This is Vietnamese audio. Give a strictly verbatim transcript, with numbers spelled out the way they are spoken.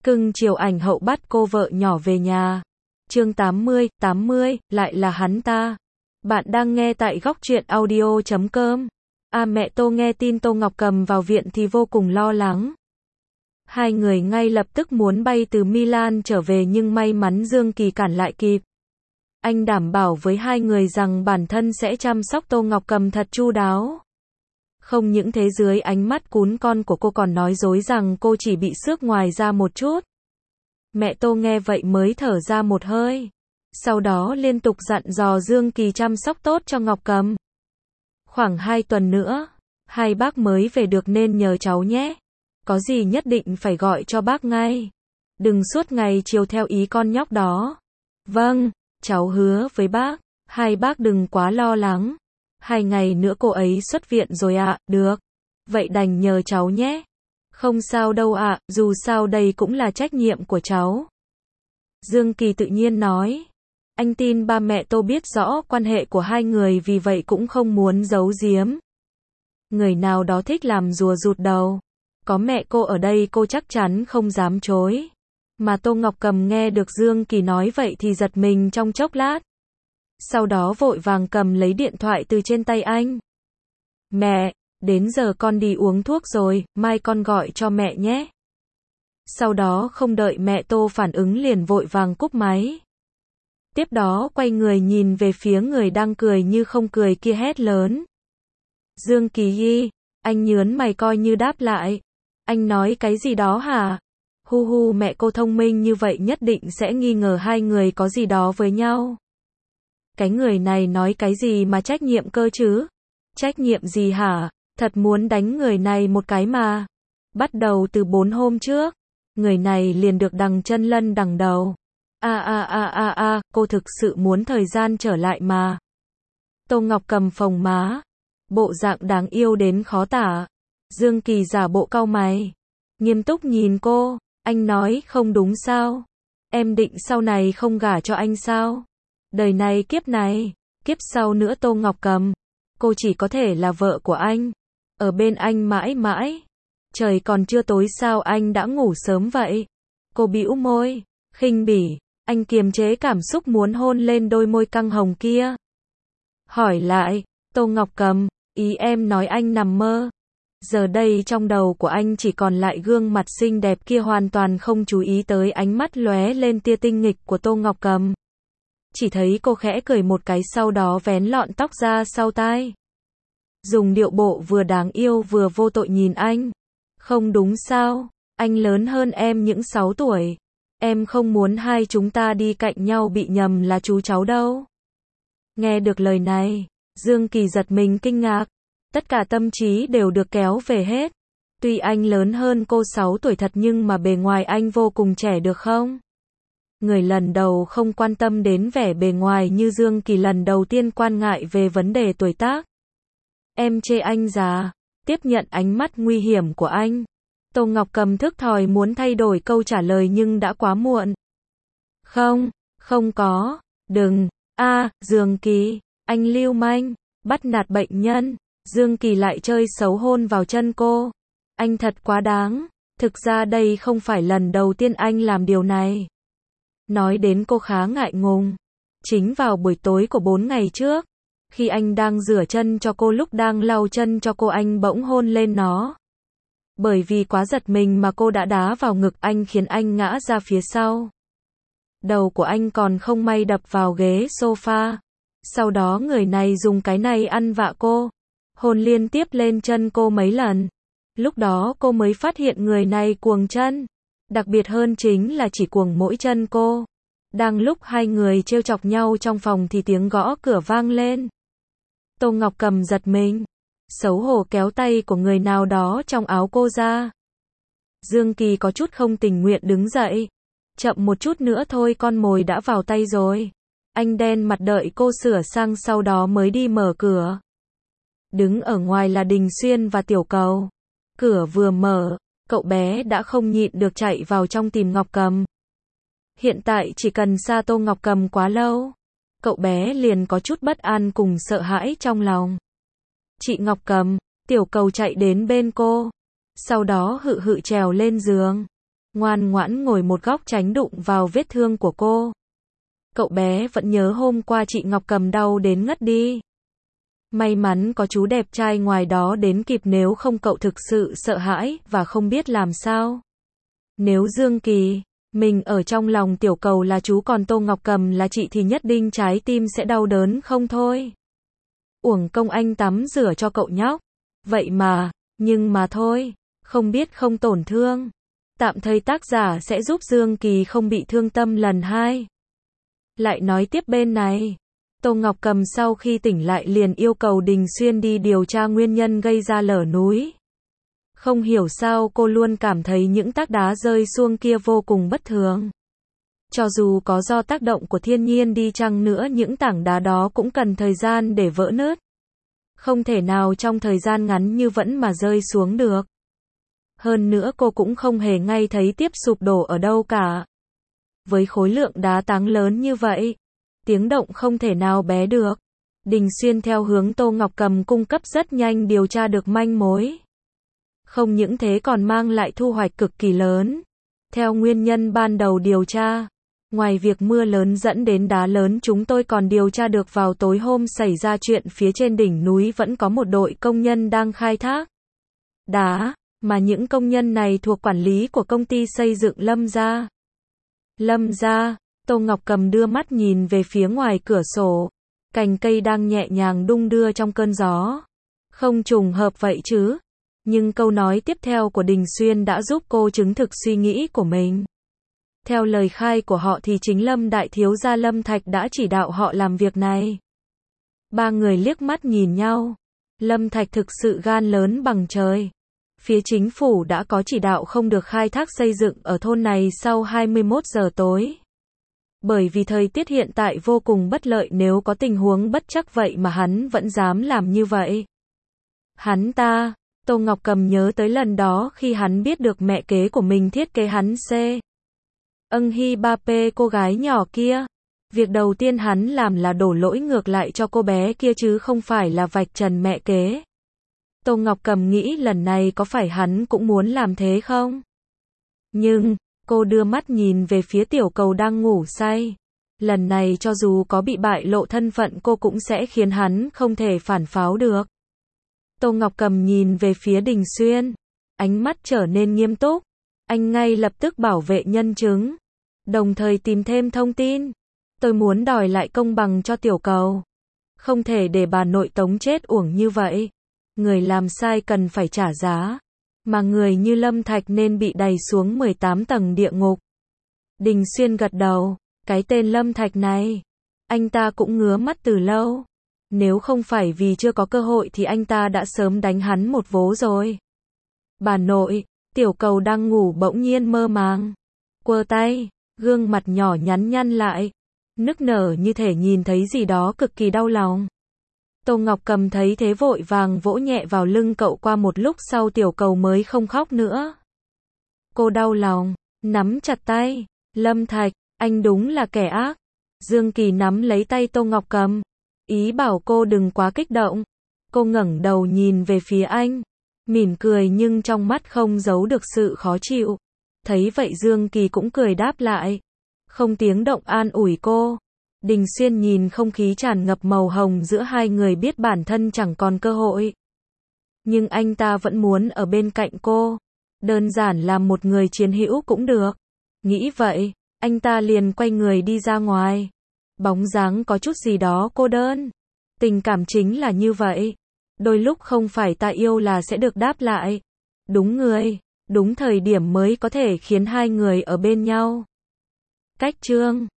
Cưng chiều ảnh hậu bắt cô vợ nhỏ về nhà. Chương tám mươi, tám mươi, lại là hắn ta. Bạn đang nghe tại góc truyện audio chấm com. À mẹ Tô nghe tin Tô Ngọc Cầm vào viện thì vô cùng lo lắng. Hai người ngay lập tức muốn bay từ Milan trở về nhưng may mắn Dương Kỳ cản lại kịp. Anh đảm bảo với hai người rằng bản thân sẽ chăm sóc Tô Ngọc Cầm thật chu đáo. Không những thế, dưới ánh mắt cún con của cô còn nói dối rằng cô chỉ bị xước ngoài da một chút. Mẹ Tô nghe vậy mới thở ra một hơi. Sau đó liên tục dặn dò Dương Kỳ chăm sóc tốt cho Ngọc Cầm. Khoảng hai tuần nữa, hai bác mới về được nên nhờ cháu nhé. Có gì nhất định phải gọi cho bác ngay. Đừng suốt ngày chiều theo ý con nhóc đó. Vâng, cháu hứa với bác. Hai bác đừng quá lo lắng. Hai ngày nữa cô ấy xuất viện rồi ạ. À, được. Vậy đành nhờ cháu nhé. Không sao đâu ạ, à, dù sao đây cũng là trách nhiệm của cháu. Dương Kỳ tự nhiên nói. Anh tin ba mẹ Tô biết rõ quan hệ của hai người, vì vậy cũng không muốn giấu giếm. Người nào đó thích làm rùa rụt đầu. Có mẹ cô ở đây cô chắc chắn không dám chối. Mà Tô Ngọc Cầm nghe được Dương Kỳ nói vậy thì giật mình trong chốc lát. Sau đó vội vàng cầm lấy điện thoại từ trên tay anh. Mẹ, đến giờ con đi uống thuốc rồi, mai con gọi cho mẹ nhé. Sau đó không đợi mẹ Tô phản ứng liền vội vàng cúp máy. Tiếp đó quay người nhìn về phía người đang cười như không cười kia hét lớn. Dương Kỳ Yi, anh nhớn mày coi như đáp lại. Anh nói cái gì đó hả? Hu hu, mẹ cô thông minh như vậy nhất định sẽ nghi ngờ hai người có gì đó với nhau. Cái người này nói cái gì mà trách nhiệm cơ chứ? Trách nhiệm gì hả? Thật muốn đánh người này một cái mà. Bắt đầu từ bốn hôm trước, người này liền được đằng chân lân đằng đầu. A a a a a, cô thực sự muốn thời gian trở lại mà. Tô Ngọc Cầm phồng má, bộ dạng đáng yêu đến khó tả. Dương Kỳ giả bộ cau mày, nghiêm túc nhìn cô. Anh nói không đúng sao? Em định sau này không gả cho anh sao? Đời này kiếp này, kiếp sau nữa Tô Ngọc Cầm, cô chỉ có thể là vợ của anh, ở bên anh mãi mãi. Trời còn chưa tối sao anh đã ngủ sớm vậy? Cô bĩu môi, khinh bỉ. Anh kiềm chế cảm xúc muốn hôn lên đôi môi căng hồng kia. Hỏi lại, Tô Ngọc Cầm, ý em nói anh nằm mơ? Giờ đây trong đầu của anh chỉ còn lại gương mặt xinh đẹp kia, hoàn toàn không chú ý tới ánh mắt lóe lên tia tinh nghịch của Tô Ngọc Cầm. Chỉ thấy cô khẽ cười một cái, sau đó vén lọn tóc ra sau tai. Dùng điệu bộ vừa đáng yêu vừa vô tội nhìn anh. Không đúng sao? Anh lớn hơn em những sáu tuổi. Em không muốn hai chúng ta đi cạnh nhau bị nhầm là chú cháu đâu. Nghe được lời này, Dương Kỳ giật mình kinh ngạc. Tất cả tâm trí đều được kéo về hết. Tuy anh lớn hơn cô sáu tuổi thật nhưng mà bề ngoài anh vô cùng trẻ được không? Người lần đầu không quan tâm đến vẻ bề ngoài như Dương Kỳ lần đầu tiên quan ngại về vấn đề tuổi tác. Em chê anh già. Tiếp nhận ánh mắt nguy hiểm của anh, Tô Ngọc Cầm thức thòi muốn thay đổi câu trả lời nhưng đã quá muộn. Không, không có, đừng, a à, Dương Kỳ, anh lưu manh, bắt nạt bệnh nhân. Dương Kỳ lại chơi xấu hôn vào chân cô. Anh thật quá đáng, thực ra đây không phải lần đầu tiên anh làm điều này. Nói đến cô khá ngại ngùng. Chính vào buổi tối của bốn ngày trước, khi anh đang rửa chân cho cô, lúc đang lau chân cho cô anh bỗng hôn lên nó. Bởi vì quá giật mình mà cô đã đá vào ngực anh khiến anh ngã ra phía sau. Đầu của anh còn không may đập vào ghế sofa. Sau đó người này dùng cái này ăn vạ cô. Hôn liên tiếp lên chân cô mấy lần. Lúc đó cô mới phát hiện người này cuồng chân. Đặc biệt hơn chính là chỉ cuồng mỗi chân cô. Đang lúc hai người trêu chọc nhau trong phòng thì tiếng gõ cửa vang lên. Tô Ngọc Cầm giật mình, xấu hổ kéo tay của người nào đó trong áo cô ra. Dương Kỳ có chút không tình nguyện đứng dậy. Chậm một chút nữa thôi, con mồi đã vào tay rồi. Anh đen mặt đợi cô sửa sang sau đó mới đi mở cửa. Đứng ở ngoài là Đình Xuyên và Tiểu Cầu. Cửa vừa mở, cậu bé đã không nhịn được chạy vào trong tìm Ngọc Cầm. Hiện tại chỉ cần xa Tô Ngọc Cầm quá lâu, cậu bé liền có chút bất an cùng sợ hãi trong lòng. Chị Ngọc Cầm, Tiểu Cầu chạy đến bên cô. Sau đó hự hự trèo lên giường. ngoan ngoãn ngồi một góc tránh đụng vào vết thương của cô. Cậu bé vẫn nhớ hôm qua chị Ngọc Cầm đau đến ngất đi. May mắn có chú đẹp trai ngoài đó đến kịp, nếu không cậu thực sự sợ hãi và không biết làm sao. Nếu Dương Kỳ, mình ở trong lòng tiểu cầu là chú còn Tô Ngọc Cầm là chị thì nhất định trái tim sẽ đau đớn không thôi. Uổng công anh tắm rửa cho cậu nhóc. Vậy mà, nhưng mà thôi, không biết không tổn thương. Tạm thời tác giả sẽ giúp Dương Kỳ không bị thương tâm lần hai. Lại nói tiếp bên này. Tô Ngọc Cầm sau khi tỉnh lại liền yêu cầu Đình Xuyên đi điều tra nguyên nhân gây ra lở núi. Không hiểu sao cô luôn cảm thấy những tảng đá rơi xuống kia vô cùng bất thường. Cho dù có do tác động của thiên nhiên đi chăng nữa, những tảng đá đó cũng cần thời gian để vỡ nứt. Không thể nào trong thời gian ngắn như vẫn mà rơi xuống được. Hơn nữa cô cũng không hề ngay thấy tiếp sụp đổ ở đâu cả. Với khối lượng đá tảng lớn như vậy, tiếng động không thể nào bé được. Đình Xuyên theo hướng Tô Ngọc Cầm cung cấp rất nhanh điều tra được manh mối. Không những thế còn mang lại thu hoạch cực kỳ lớn. Theo nguyên nhân ban đầu điều tra, ngoài việc mưa lớn dẫn đến đá lớn, chúng tôi còn điều tra được vào tối hôm xảy ra chuyện phía trên đỉnh núi vẫn có một đội công nhân đang khai thác đá, mà những công nhân này thuộc quản lý của công ty xây dựng Lâm gia. Lâm gia, Tô Ngọc Cầm đưa mắt nhìn về phía ngoài cửa sổ, cành cây đang nhẹ nhàng đung đưa trong cơn gió. Không trùng hợp vậy chứ? Nhưng câu nói tiếp theo của Đình Xuyên đã giúp cô chứng thực suy nghĩ của mình. Theo lời khai của họ thì chính Lâm đại thiếu gia Lâm Thạch đã chỉ đạo họ làm việc này. Ba người liếc mắt nhìn nhau. Lâm Thạch thực sự gan lớn bằng trời. Phía chính phủ đã có chỉ đạo không được khai thác xây dựng ở thôn này sau hai mươi mốt giờ tối. Bởi vì thời tiết hiện tại vô cùng bất lợi, nếu có tình huống bất trắc vậy mà hắn vẫn dám làm như vậy. Hắn ta, Tô Ngọc Cầm nhớ tới lần đó khi hắn biết được mẹ kế của mình thiết kế hắn C. Âng Hy ba P cô gái nhỏ kia. Việc đầu tiên hắn làm là đổ lỗi ngược lại cho cô bé kia chứ không phải là vạch trần mẹ kế. Tô Ngọc Cầm nghĩ lần này có phải hắn cũng muốn làm thế không? Nhưng, cô đưa mắt nhìn về phía tiểu cầu đang ngủ say. Lần này cho dù có bị bại lộ thân phận cô cũng sẽ khiến hắn không thể phản pháo được. Tô Ngọc Cầm nhìn về phía Đình Xuyên. Ánh mắt trở nên nghiêm túc. Anh ngay lập tức bảo vệ nhân chứng. Đồng thời tìm thêm thông tin. Tôi muốn đòi lại công bằng cho tiểu cầu. Không thể để bà nội Tống chết uổng như vậy. Người làm sai cần phải trả giá. Mà người như Lâm Thạch nên bị đày xuống mười tám tầng địa ngục. Đình Xuyên gật đầu. Cái tên Lâm Thạch này, anh ta cũng ngứa mắt từ lâu. Nếu không phải vì chưa có cơ hội thì anh ta đã sớm đánh hắn một vố rồi. Bà nội, tiểu cầu đang ngủ bỗng nhiên mơ màng. Quơ tay, gương mặt nhỏ nhắn nhăn lại. Nức nở như thể nhìn thấy gì đó cực kỳ đau lòng. Tô Ngọc Cầm thấy thế vội vàng vỗ nhẹ vào lưng cậu, qua một lúc sau tiểu cầu mới không khóc nữa. Cô đau lòng, nắm chặt tay. Lâm Thạch, anh đúng là kẻ ác. Dương Kỳ nắm lấy tay Tô Ngọc Cầm. Ý bảo cô đừng quá kích động. Cô ngẩng đầu nhìn về phía anh. Mỉm cười nhưng trong mắt không giấu được sự khó chịu. Thấy vậy Dương Kỳ cũng cười đáp lại. Không tiếng động an ủi cô. Đình Xuyên nhìn không khí tràn ngập màu hồng giữa hai người biết bản thân chẳng còn cơ hội. Nhưng anh ta vẫn muốn ở bên cạnh cô. Đơn giản làm một người chiến hữu cũng được. Nghĩ vậy, anh ta liền quay người đi ra ngoài. Bóng dáng có chút gì đó cô đơn. Tình cảm chính là như vậy. Đôi lúc không phải ta yêu là sẽ được đáp lại. Đúng người, đúng thời điểm mới có thể khiến hai người ở bên nhau. Cách chương